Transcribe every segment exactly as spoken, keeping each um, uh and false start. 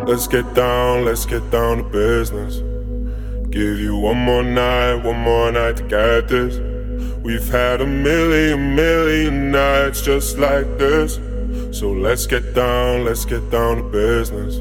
Let's get down, let's get down to business. Give you one more night, one more night to get this. We've had a million, million nights just like this. So let's get down, let's get down to business.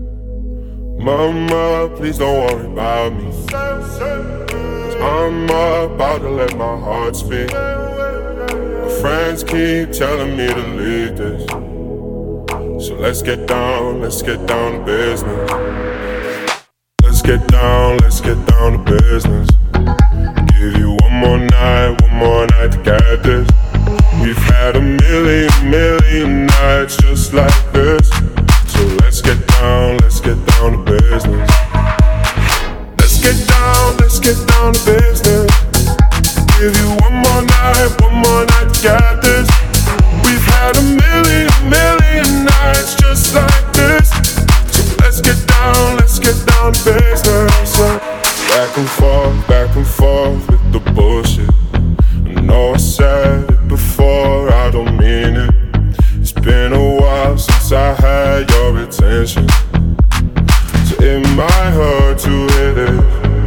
Mama, please don't worry about me, 'cause I'm about to let my heart speak. My friends keep telling me to leave this. So let's get down, let's get down to business. Let's get down, let's get down to business. Give you one more night, one more night to get this. We've had a million, million nights just like this. So let's get down, let's get down to business. Let's get down, let's get down to business. Give you one more night, one more night to get this. We've had a million, million nights just like this. So let's get down, let's get down to business. Back and forth, back and forth with the bullshit. I know I said it before, I don't mean it. It's been a while since I had your attention, so it might hurt to hit it.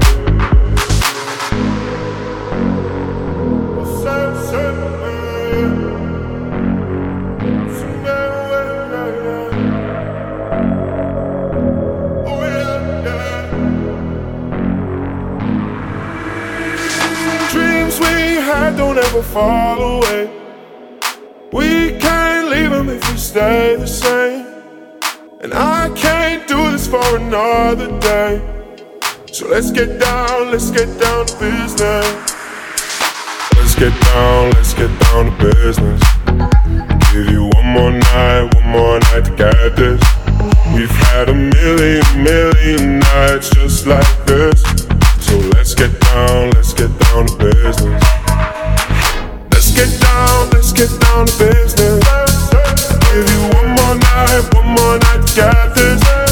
Dreams we had don't ever fall away. We can't leave them if we stay the same. And I can't do this for another day. So let's get down, let's get down to business. Let's get down, let's get down to business. Give you one more night, one more night to get this. We've had a million, million nights just like this. So let's get down, let's get down to business. Let's get down, let's get down to business. Give you one more night, one more night to get this.